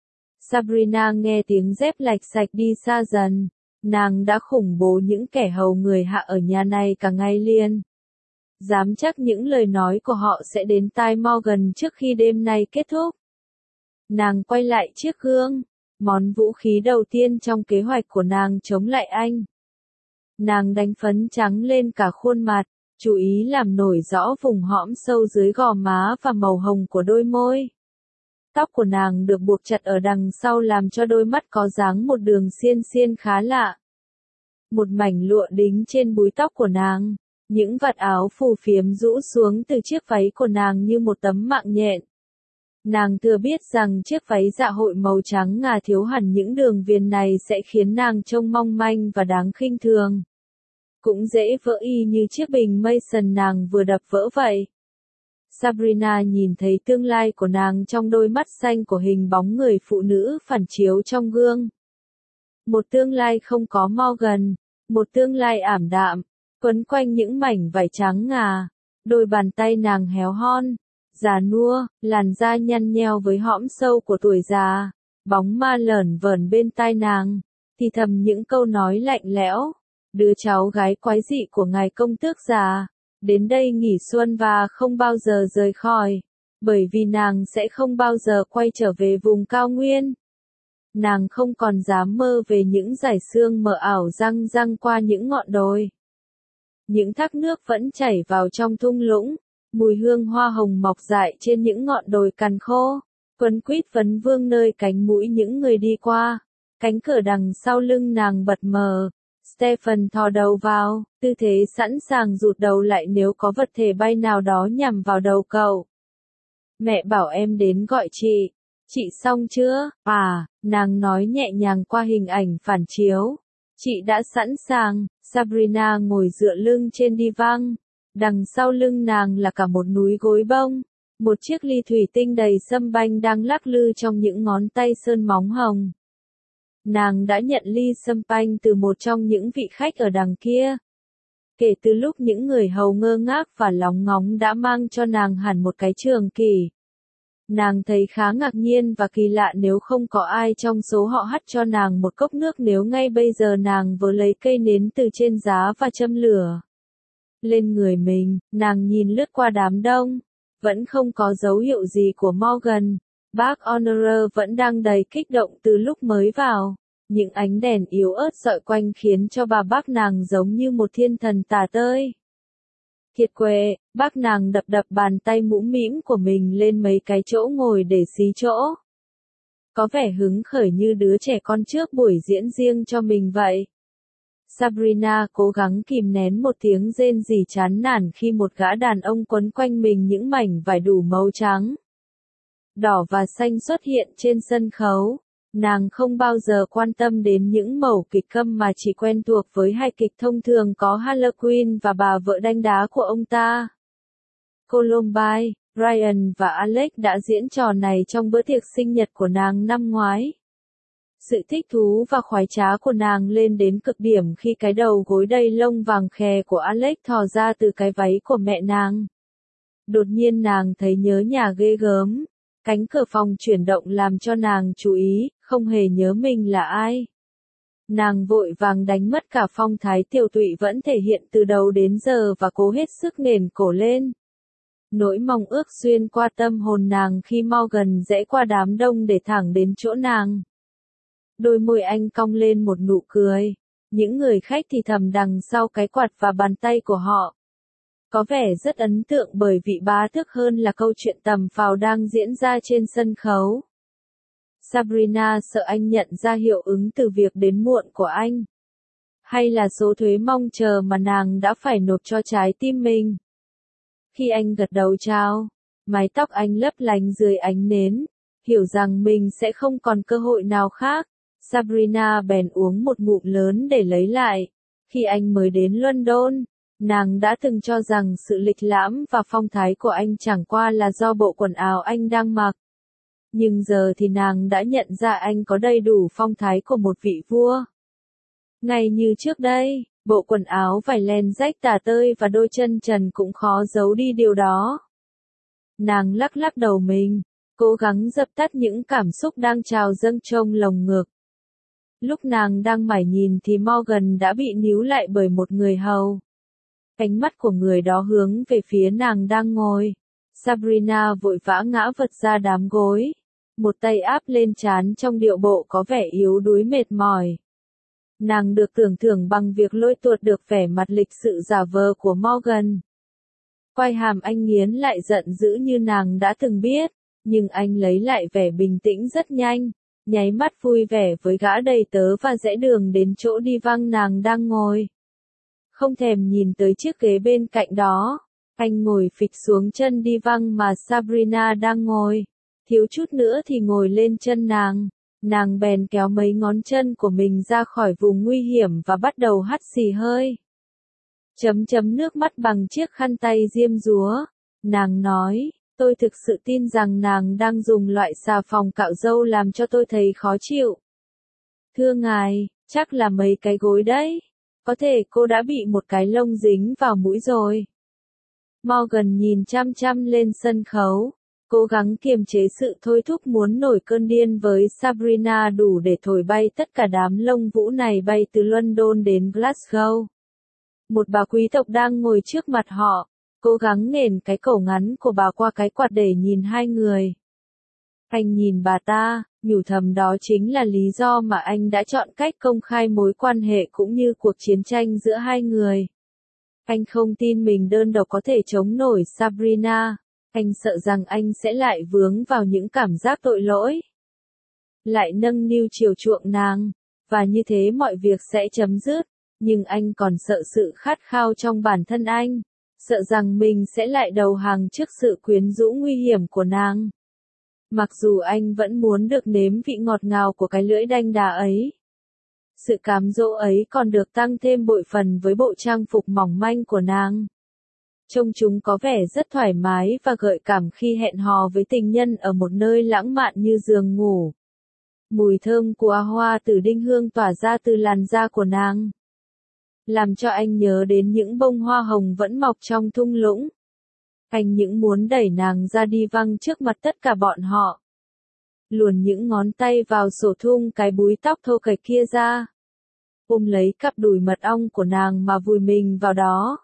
Sabrina nghe tiếng dép lạch sạch đi xa dần. Nàng đã khủng bố những kẻ hầu người hạ ở nhà này cả ngày liền. Dám chắc những lời nói của họ sẽ đến tai Morgan trước khi đêm nay kết thúc. Nàng quay lại chiếc gương, món vũ khí đầu tiên trong kế hoạch của nàng chống lại anh. Nàng đánh phấn trắng lên cả khuôn mặt, chú ý làm nổi rõ vùng hõm sâu dưới gò má và màu hồng của đôi môi. Tóc của nàng được buộc chặt ở đằng sau làm cho đôi mắt có dáng một đường xiên xiên khá lạ. Một mảnh lụa đính trên búi tóc của nàng, những vạt áo phù phiếm rũ xuống từ chiếc váy của nàng như một tấm mạng nhện. Nàng thừa biết rằng chiếc váy dạ hội màu trắng ngà thiếu hẳn những đường viền này sẽ khiến nàng trông mong manh và đáng khinh thường. Cũng dễ vỡ y như chiếc bình Mason nàng vừa đập vỡ vậy. Sabrina nhìn thấy tương lai của nàng trong đôi mắt xanh của hình bóng người phụ nữ phản chiếu trong gương. Một tương lai không có Morgan, một tương lai ảm đạm, quấn quanh những mảnh vải trắng ngà. Đôi bàn tay nàng héo hon, già nua, làn da nhăn nheo với hõm sâu của tuổi già. Bóng ma lởn vởn bên tai nàng, thì thầm những câu nói lạnh lẽo. Đứa cháu gái quái dị của ngài công tước già, đến đây nghỉ xuân và không bao giờ rời khỏi, bởi vì nàng sẽ không bao giờ quay trở về vùng cao nguyên. Nàng không còn dám mơ về những dải sương mờ ảo răng răng qua những ngọn đồi. Những thác nước vẫn chảy vào trong thung lũng, mùi hương hoa hồng mọc dại trên những ngọn đồi cằn khô, quấn quýt vấn vương nơi cánh mũi những người đi qua. Cánh cửa đằng sau lưng nàng bật mở. Stephen thò đầu vào, tư thế sẵn sàng rụt đầu lại nếu có vật thể bay nào đó nhằm vào đầu cậu. Mẹ bảo em đến gọi chị. Chị xong chưa? À, nàng nói nhẹ nhàng qua hình ảnh phản chiếu. Chị đã sẵn sàng. Sabrina ngồi dựa lưng trên đi văng. Đằng sau lưng nàng là cả một núi gối bông. Một chiếc ly thủy tinh đầy sâm banh đang lắc lư trong những ngón tay sơn móng hồng. Nàng đã nhận ly sâm banh từ một trong những vị khách ở đằng kia. Kể từ lúc những người hầu ngơ ngác và lóng ngóng đã mang cho nàng hẳn một cái trường kỳ. Nàng thấy khá ngạc nhiên và kỳ lạ nếu không có ai trong số họ hắt cho nàng một cốc nước nếu ngay bây giờ nàng vừa lấy cây nến từ trên giá và châm lửa lên người mình. Nàng nhìn lướt qua đám đông. Vẫn không có dấu hiệu gì của Morgan. Bác Honorer vẫn đang đầy kích động từ lúc mới vào. Những ánh đèn yếu ớt dọi quanh khiến cho bà bác nàng giống như một thiên thần tả tơi. Kiệt quệ, bác nàng đập đập bàn tay mũm mĩm của mình lên mấy cái chỗ ngồi để xí chỗ. Có vẻ hứng khởi như đứa trẻ con trước buổi diễn riêng cho mình vậy. Sabrina cố gắng kìm nén một tiếng rên rỉ chán nản khi một gã đàn ông quấn quanh mình những mảnh vải đủ màu trắng, đỏ và xanh xuất hiện trên sân khấu. Nàng không bao giờ quan tâm đến những mẩu kịch câm mà chỉ quen thuộc với hai kịch thông thường có Harlequin và bà vợ đanh đá của ông ta. Columbine, Ryan và Alex đã diễn trò này trong bữa tiệc sinh nhật của nàng năm ngoái. Sự thích thú và khoái trá của nàng lên đến cực điểm khi cái đầu gối đầy lông vàng khè của Alex thò ra từ cái váy của mẹ nàng. Đột nhiên nàng thấy nhớ nhà ghê gớm. Cánh cửa phòng chuyển động làm cho nàng chú ý, không hề nhớ mình là ai. Nàng vội vàng đánh mất cả phong thái tiều tụy vẫn thể hiện từ đầu đến giờ và cố hết sức nghển cổ lên. Nỗi mong ước xuyên qua tâm hồn nàng khi Morgan rẽ qua đám đông để thẳng đến chỗ nàng. Đôi môi anh cong lên một nụ cười. Những người khách thì thầm đằng sau cái quạt và bàn tay của họ. Có vẻ rất ấn tượng bởi vị bá tước hơn là câu chuyện tầm phào đang diễn ra trên sân khấu. Sabrina sợ anh nhận ra hiệu ứng từ việc đến muộn của anh. Hay là số thuế mong chờ mà nàng đã phải nộp cho trái tim mình. Khi anh gật đầu chào, mái tóc anh lấp lánh dưới ánh nến, hiểu rằng mình sẽ không còn cơ hội nào khác. Sabrina bèn uống một ngụm lớn để lấy lại. Khi anh mới đến London, nàng đã từng cho rằng sự lịch lãm và phong thái của anh chẳng qua là do bộ quần áo anh đang mặc. Nhưng giờ thì nàng đã nhận ra anh có đầy đủ phong thái của một vị vua. Ngay như trước đây, bộ quần áo vải len rách tả tơi và đôi chân trần cũng khó giấu đi điều đó. Nàng lắc lắc đầu mình, cố gắng dập tắt những cảm xúc đang trào dâng trong lồng ngực. Lúc nàng đang mải nhìn thì Morgan đã bị níu lại bởi một người hầu. Ánh mắt của người đó hướng về phía nàng đang ngồi. Sabrina vội vã ngã vật ra đám gối. Một tay áp lên trán trong điệu bộ có vẻ yếu đuối mệt mỏi. Nàng được tưởng thưởng bằng việc lôi tuột được vẻ mặt lịch sự giả vờ của Morgan. Quai hàm anh nghiến lại giận dữ như nàng đã từng biết, nhưng anh lấy lại vẻ bình tĩnh rất nhanh, nháy mắt vui vẻ với gã đầy tớ và rẽ đường đến chỗ đi văng nàng đang ngồi. Không thèm nhìn tới chiếc ghế bên cạnh đó, anh ngồi phịch xuống chân đi văng mà Sabrina đang ngồi, thiếu chút nữa thì ngồi lên chân nàng. Nàng bèn kéo mấy ngón chân của mình ra khỏi vùng nguy hiểm và bắt đầu hắt xì hơi. Chấm chấm nước mắt bằng chiếc khăn tay diêm dúa. Nàng nói, tôi thực sự tin rằng nàng đang dùng loại xà phòng cạo râu làm cho tôi thấy khó chịu. Thưa ngài, chắc là mấy cái gối đấy. Có thể cô đã bị một cái lông dính vào mũi rồi. Morgan nhìn chăm chăm lên sân khấu, cố gắng kiềm chế sự thôi thúc muốn nổi cơn điên với Sabrina đủ để thổi bay tất cả đám lông vũ này bay từ London đến Glasgow. Một bà quý tộc đang ngồi trước mặt họ, cố gắng nghển cái cổ ngắn của bà qua cái quạt để nhìn hai người. Anh nhìn bà ta, nhủ thầm đó chính là lý do mà anh đã chọn cách công khai mối quan hệ cũng như cuộc chiến tranh giữa hai người. Anh không tin mình đơn độc có thể chống nổi Sabrina, anh sợ rằng anh sẽ lại vướng vào những cảm giác tội lỗi. Lại nâng niu chiều chuộng nàng, và như thế mọi việc sẽ chấm dứt, nhưng anh còn sợ sự khát khao trong bản thân anh, sợ rằng mình sẽ lại đầu hàng trước sự quyến rũ nguy hiểm của nàng. Mặc dù anh vẫn muốn được nếm vị ngọt ngào của cái lưỡi đanh đá ấy. Sự cám dỗ ấy còn được tăng thêm bội phần với bộ trang phục mỏng manh của nàng. Trông chúng có vẻ rất thoải mái và gợi cảm khi hẹn hò với tình nhân ở một nơi lãng mạn như giường ngủ. Mùi thơm của hoa tử đinh hương tỏa ra từ làn da của nàng, làm cho anh nhớ đến những bông hoa hồng vẫn mọc trong thung lũng. Anh những muốn đẩy nàng ra đi văng trước mặt tất cả bọn họ. Luồn những ngón tay vào sổ thun cái búi tóc thô kệch kia ra. Ôm lấy cặp đùi mật ong của nàng mà vùi mình vào đó.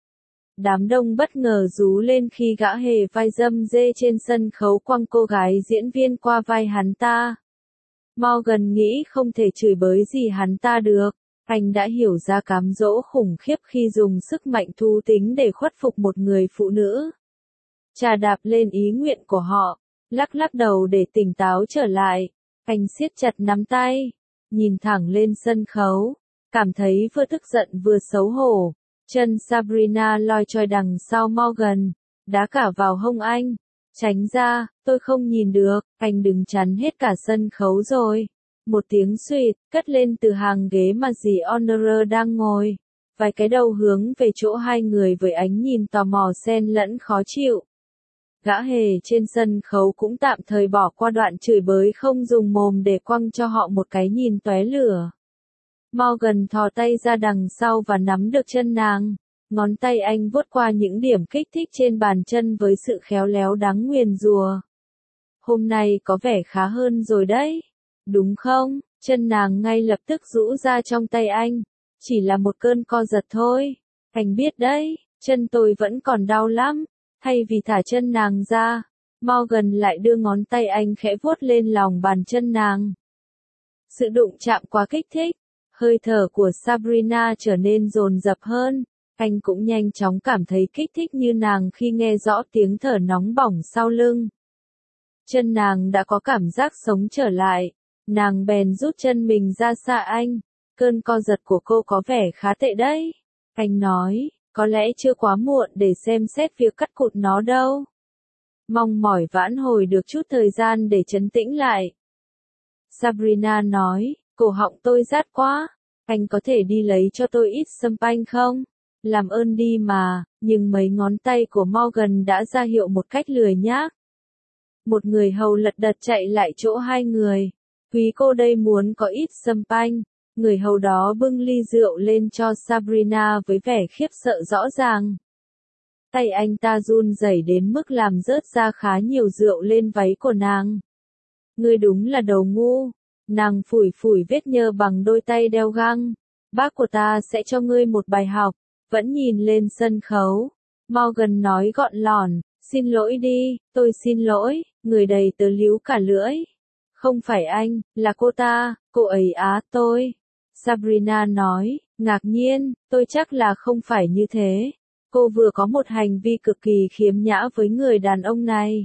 Đám đông bất ngờ rú lên khi gã hề vai dâm dê trên sân khấu quăng cô gái diễn viên qua vai hắn ta. Morgan nghĩ không thể chửi bới gì hắn ta được. Anh đã hiểu ra cám dỗ khủng khiếp khi dùng sức mạnh thú tính để khuất phục một người phụ nữ. Chà đạp lên ý nguyện của họ, lắc lắc đầu để tỉnh táo trở lại. Anh siết chặt nắm tay, nhìn thẳng lên sân khấu, cảm thấy vừa tức giận vừa xấu hổ. Chân Sabrina loi choi đằng sau Morgan, đá cả vào hông anh. Tránh ra, tôi không nhìn được, anh đừng chắn hết cả sân khấu rồi. Một tiếng suýt, cất lên từ hàng ghế mà dì Honora đang ngồi. Vài cái đầu hướng về chỗ hai người với ánh nhìn tò mò xen lẫn khó chịu. Gã hề trên sân khấu cũng tạm thời bỏ qua đoạn chửi bới không dùng mồm để quăng cho họ một cái nhìn tóe lửa. Morgan thò tay ra đằng sau và nắm được chân nàng. Ngón tay anh vuốt qua những điểm kích thích trên bàn chân với sự khéo léo đáng nguyền rủa. Hôm nay có vẻ khá hơn rồi đấy. Đúng không? Chân nàng ngay lập tức rũ ra trong tay anh. Chỉ là một cơn co giật thôi. Anh biết đấy, chân tôi vẫn còn đau lắm. Thay vì thả chân nàng ra, Morgan lại đưa ngón tay anh khẽ vuốt lên lòng bàn chân nàng. Sự đụng chạm quá kích thích. Hơi thở của Sabrina trở nên dồn dập hơn. Anh cũng nhanh chóng cảm thấy kích thích như nàng khi nghe rõ tiếng thở nóng bỏng sau lưng. Chân nàng đã có cảm giác sống trở lại. Nàng bèn rút chân mình ra xa anh. Cơn co giật của cô có vẻ khá tệ đấy. Anh nói, có lẽ chưa quá muộn để xem xét việc cắt cụt nó đâu. Mong mỏi vãn hồi được chút thời gian để trấn tĩnh lại. Sabrina nói, cổ họng tôi rát quá. Anh có thể đi lấy cho tôi ít champagne không? Làm ơn đi mà, nhưng mấy ngón tay của Morgan đã ra hiệu một cách lười nhác. Một người hầu lật đật chạy lại chỗ hai người. Quý cô đây muốn có ít champagne. Người hầu đó bưng ly rượu lên cho Sabrina với vẻ khiếp sợ rõ ràng. Tay anh ta run rẩy đến mức làm rớt ra khá nhiều rượu lên váy của nàng. Ngươi đúng là đầu ngu. Nàng phủi phủi vết nhơ bằng đôi tay đeo găng. Bác của ta sẽ cho ngươi một bài học. Vẫn nhìn lên sân khấu. Morgan nói gọn lỏn, xin lỗi đi, tôi xin lỗi, người đầy tớ líu cả lưỡi. Không phải anh, là cô ta, cô ấy á tôi. Sabrina nói, ngạc nhiên, tôi chắc là không phải như thế. Cô vừa có một hành vi cực kỳ khiếm nhã với người đàn ông này.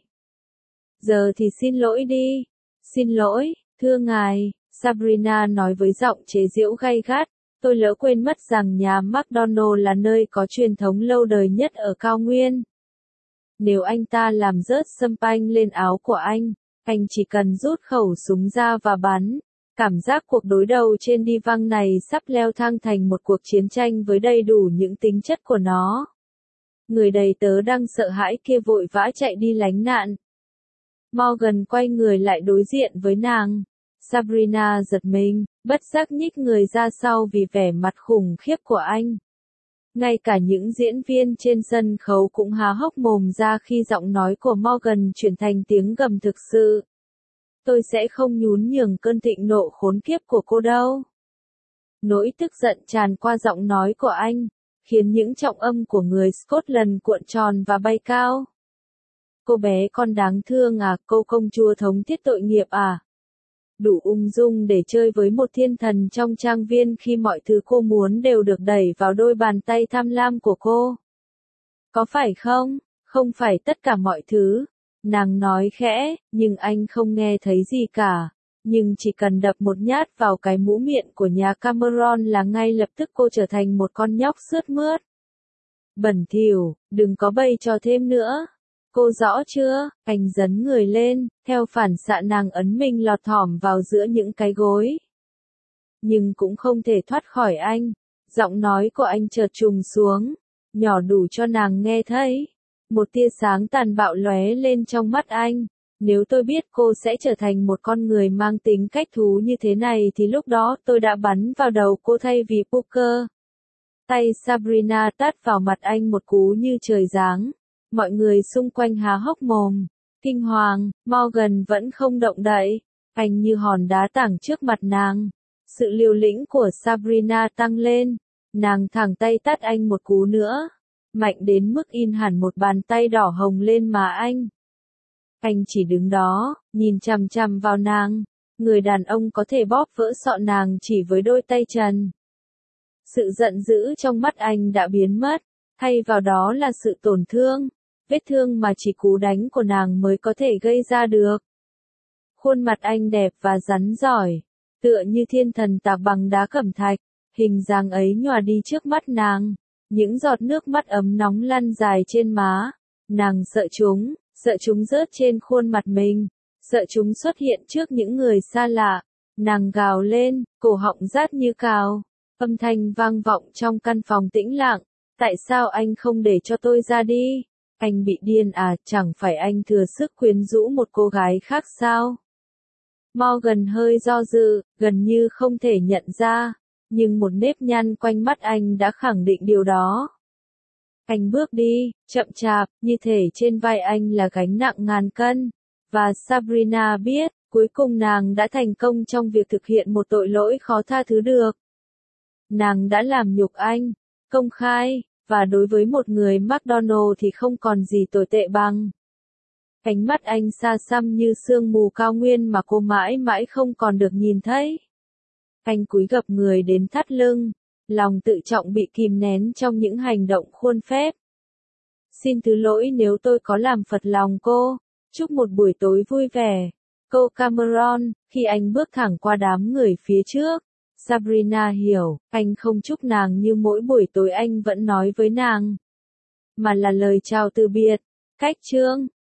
Giờ thì xin lỗi đi. Xin lỗi, thưa ngài, Sabrina nói với giọng chế giễu gay gắt. Tôi lỡ quên mất rằng nhà McDonald là nơi có truyền thống lâu đời nhất ở cao nguyên. Nếu anh ta làm rớt champagne lên áo của anh, anh chỉ cần rút khẩu súng ra và bắn. Cảm giác cuộc đối đầu trên đi văng này sắp leo thang thành một cuộc chiến tranh với đầy đủ những tính chất của nó. Người đầy tớ đang sợ hãi kia vội vã chạy đi lánh nạn. Morgan quay người lại đối diện với nàng. Sabrina giật mình, bất giác nhích người ra sau vì vẻ mặt khủng khiếp của anh. Ngay cả những diễn viên trên sân khấu cũng há hốc mồm ra khi giọng nói của Morgan chuyển thành tiếng gầm thực sự. Tôi sẽ không nhún nhường cơn thịnh nộ khốn kiếp của cô đâu. Nỗi tức giận tràn qua giọng nói của anh, khiến những trọng âm của người Scotland cuộn tròn và bay cao. Cô bé con đáng thương à, cô công chúa thống thiết tội nghiệp à. Đủ ung dung để chơi với một thiên thần trong trang viên khi mọi thứ cô muốn đều được đẩy vào đôi bàn tay tham lam của cô. Có phải không? Không phải tất cả mọi thứ. Nàng nói khẽ, nhưng anh không nghe thấy gì cả. Nhưng chỉ cần đập một nhát vào cái mũ miệng của nhà Cameron là ngay lập tức cô trở thành một con nhóc sướt mướt. Bẩn thỉu, đừng có bày trò thêm nữa. Cô rõ chưa? Anh dấn người lên, theo phản xạ nàng ấn mình lọt thỏm vào giữa những cái gối. Nhưng cũng không thể thoát khỏi anh. Giọng nói của anh chợt trùng xuống, nhỏ đủ cho nàng nghe thấy. Một tia sáng tàn bạo lóe lên trong mắt anh. Nếu tôi biết cô sẽ trở thành một con người mang tính cách thú như thế này thì lúc đó tôi đã bắn vào đầu cô thay vì poker. Tay Sabrina tát vào mặt anh một cú như trời giáng. Mọi người xung quanh há hốc mồm. Kinh hoàng, Morgan vẫn không động đậy. Anh như hòn đá tảng trước mặt nàng. Sự liều lĩnh của Sabrina tăng lên. Nàng thẳng tay tát anh một cú nữa. Mạnh đến mức in hẳn một bàn tay đỏ hồng lên má anh. Anh chỉ đứng đó, nhìn chằm chằm vào nàng. Người đàn ông có thể bóp vỡ sọ nàng chỉ với đôi tay trần. Sự giận dữ trong mắt anh đã biến mất. Thay vào đó là sự tổn thương. Vết thương mà chỉ cú đánh của nàng mới có thể gây ra được. Khuôn mặt anh đẹp và rắn giỏi. Tựa như thiên thần tạc bằng đá cẩm thạch. Hình dáng ấy nhòa đi trước mắt nàng. Những giọt nước mắt ấm nóng lăn dài trên má. Nàng sợ chúng, sợ chúng rớt trên khuôn mặt mình. Sợ chúng xuất hiện trước những người xa lạ. Nàng gào lên, cổ họng rát như cào. Âm thanh vang vọng trong căn phòng tĩnh lặng. Tại sao anh không để cho tôi ra đi? Anh bị điên à, chẳng phải anh thừa sức quyến rũ một cô gái khác sao? Morgan hơi do dự, gần như không thể nhận ra. Nhưng một nếp nhăn quanh mắt anh đã khẳng định điều đó. Anh bước đi, chậm chạp, như thể trên vai anh là gánh nặng ngàn cân. Và Sabrina biết, cuối cùng nàng đã thành công trong việc thực hiện một tội lỗi khó tha thứ được. Nàng đã làm nhục anh, công khai, và đối với một người McDonald thì không còn gì tồi tệ bằng. Ánh mắt anh xa xăm như sương mù cao nguyên mà cô mãi mãi không còn được nhìn thấy. Anh cúi gập người đến thắt lưng, lòng tự trọng bị kìm nén trong những hành động khuôn phép. Xin thứ lỗi nếu tôi có làm phật lòng cô, chúc một buổi tối vui vẻ. Cô Cameron, khi anh bước thẳng qua đám người phía trước, Sabrina hiểu, anh không chúc nàng như mỗi buổi tối anh vẫn nói với nàng. Mà là lời chào từ biệt. Cách chương